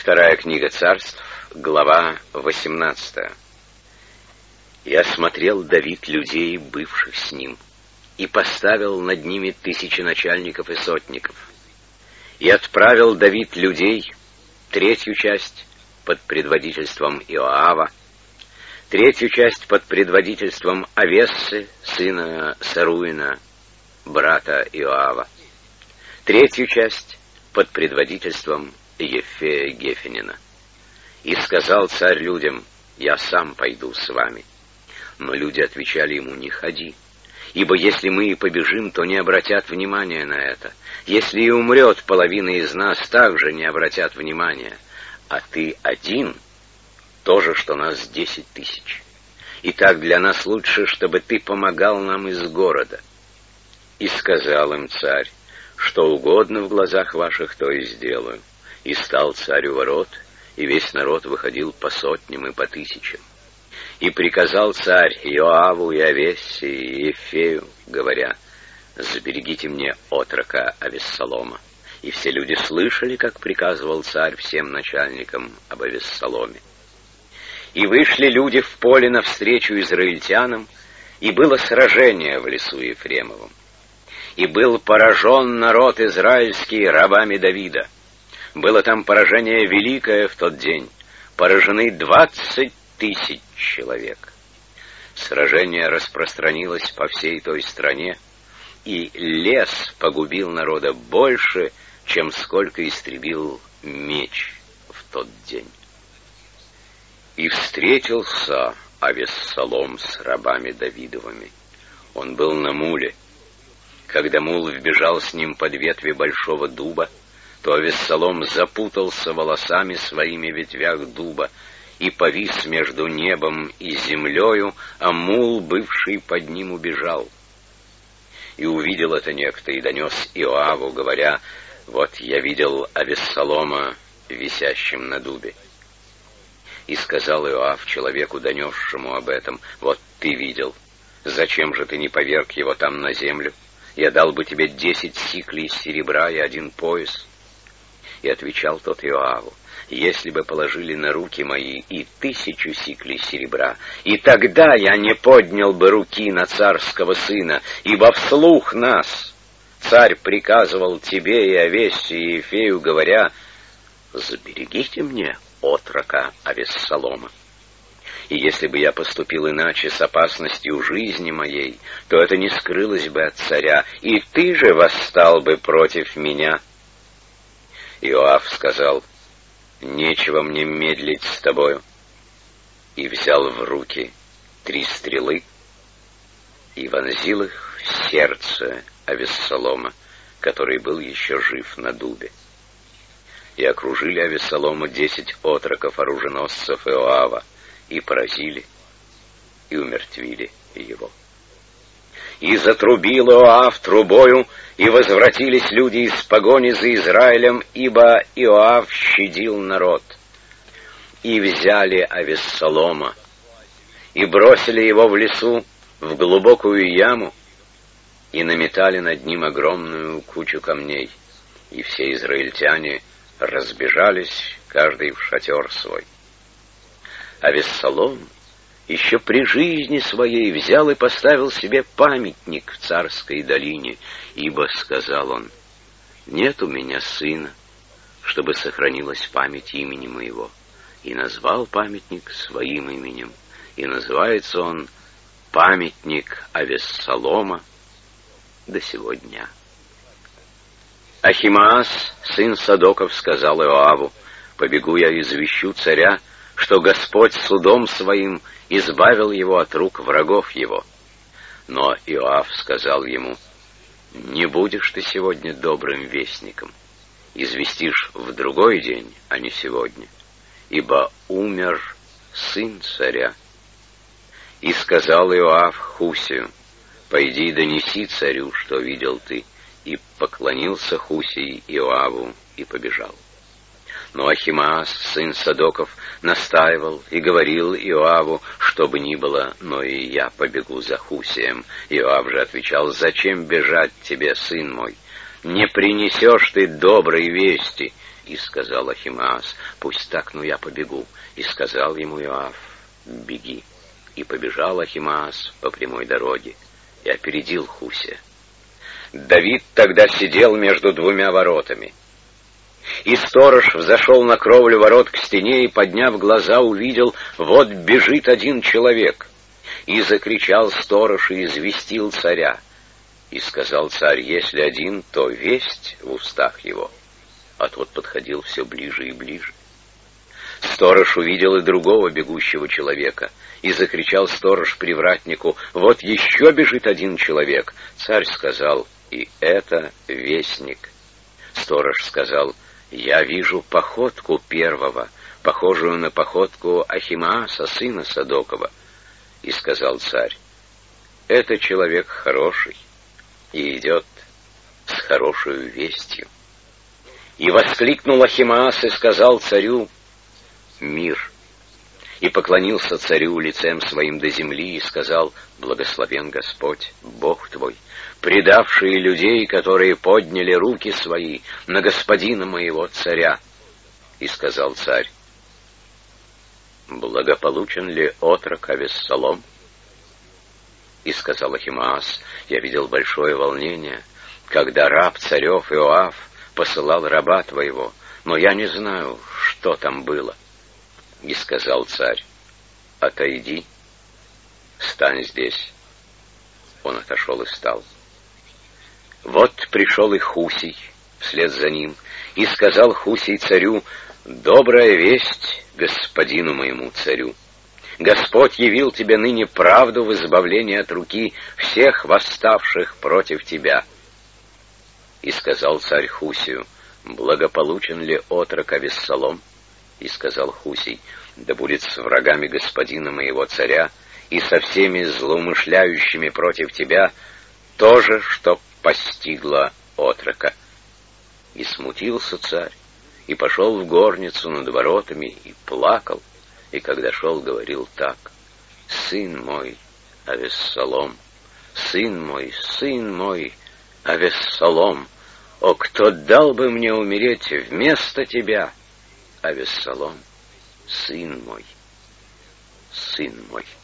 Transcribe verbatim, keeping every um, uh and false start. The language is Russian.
Вторая книга Царств, глава восемнадцатая. «И осмотрел Давид людей, бывших с ним, и поставил над ними тысячи начальников и сотников. И отправил Давид людей, третью часть под предводительством Иоава, третью часть под предводительством Авессы, сына Саруина, брата Иоава, третью часть под предводительством Ефея Гефенина. И сказал царь людям: я сам пойду с вами. Но люди отвечали ему: не ходи, ибо если мы и побежим, то не обратят внимания на это. Если и умрет половина из нас, также не обратят внимания. А ты один, то же, что нас десять тысяч. И так для нас лучше, чтобы ты помогал нам из города. И сказал им царь: что угодно в глазах ваших, то и сделаю. И стал царь у ворот, и весь народ выходил по сотням и по тысячам. И приказал царь Иоаву и Авессе и Ефею, говоря: заберегите мне отрока Авессалома. И все люди слышали, как приказывал царь всем начальникам об Авессаломе. И вышли люди в поле навстречу израильтянам, и было сражение в лесу Ефремовом. И был поражен народ израильский рабами Давида. Было там поражение великое в тот день. Поражены двадцать тысяч человек. Сражение распространилось по всей той стране, и лес погубил народа больше, чем сколько истребил меч в тот день. И встретился Авессалом с рабами Давидовыми. Он был на муле. Когда мул вбежал с ним под ветви большого дуба, то Авессалом запутался волосами своими в ветвях дуба и повис между небом и землею, а мул, бывший под ним, убежал. И увидел это некто, и донес Иоаву, говоря: вот я видел Авессалома висящим на дубе. И сказал Иоав человеку, донесшему об этом: вот ты видел, зачем же ты не поверг его там на землю? Я дал бы тебе десять сиклей серебра и один пояс. И отвечал тот Иоаву: если бы положили на руки мои и тысячу сиклей серебра, и тогда я не поднял бы руки на царского сына, ибо вслух нас царь приказывал тебе и Авессе и Ефею, говоря: заберегите мне отрока Авессалома. И если бы я поступил иначе с опасностью жизни моей, то это не скрылось бы от царя, и ты же восстал бы против меня. Иоав сказал: нечего мне медлить с тобою. И взял в руки три стрелы и вонзил их в сердце Авессалома, который был еще жив на дубе. И окружили Авессалома десять отроков оруженосцев Иоава, и поразили, и умертвили его. И затрубил Иоав трубою, и возвратились люди из погони за Израилем, ибо Иоав щадил народ. И взяли Авессалома, и бросили его в лесу, в глубокую яму, и наметали над ним огромную кучу камней. И все израильтяне разбежались, каждый в шатер свой. Авессалом еще при жизни своей взял и поставил себе памятник в царской долине, ибо, сказал он: нет у меня сына, чтобы сохранилась память имени моего. И назвал памятник своим именем, и называется он памятник Авессалома до сего дня. Ахимаас, сын Садоков, сказал Иоаву: побегу я и извещу царя, что Господь судом своим избавил его от рук врагов его. Но Иоав сказал ему: не будешь ты сегодня добрым вестником, известишь в другой день, а не сегодня, ибо умер сын царя. И сказал Иоав Хусию: пойди и донеси царю, что видел ты. И поклонился Хусий Иоаву и побежал. Но Ахимаас, сын Садоков, настаивал и говорил Иоаву: что бы ни было, но и я побегу за Хусием. Иоав же отвечал: зачем бежать тебе, сын мой? Не принесешь ты доброй вести, И сказал Ахимаас: «Пусть так, но я побегу». И сказал ему Иоав: «Беги». И побежал Ахимаас по прямой дороге и опередил Хусия. Давид тогда сидел между двумя воротами. И сторож взошел на кровлю ворот к стене и, подняв глаза, увидел: вот бежит один человек. И закричал сторож и известил царя. И сказал царь: если один, то весть в устах его. А тот подходил все ближе и ближе. Сторож увидел и другого бегущего человека. И закричал сторож привратнику: вот еще бежит один человек. Царь сказал: и это вестник. Сторож сказал: я вижу походку первого, похожую на походку Ахимааса, сына Садокова. И сказал царь: это человек хороший и идет с хорошей вестью. И воскликнул Ахимаас и сказал царю: мир. И поклонился царю лицем своим до земли и сказал: благословен Господь, Бог твой, предавший людей, которые подняли руки свои на господина моего царя. И сказал царь: благополучен ли отрок Авессалом? И сказал Ахимаас: я видел большое волнение, когда раб царев Иоав посылал раба твоего, но я не знаю, что там было. И сказал царь: отойди, стань здесь. Он отошел и стал. Вот пришел и Хусий вслед за ним, и сказал Хусий царю: добрая весть господину моему царю. Господь явил тебе ныне правду в избавлении от руки всех восставших против тебя. И сказал царь Хусию: благополучен ли отрок Авессалом? И сказал Хусий: да будет с врагами господина моего царя и со всеми злоумышляющими против тебя то же, что постигло отрока. И смутился царь, и пошел в горницу над воротами, и плакал, и когда шел, говорил так: сын мой Авессалом, сын мой, сын мой Авессалом, о, кто дал бы мне умереть вместо тебя, Авессалом, сын мой, сын мой.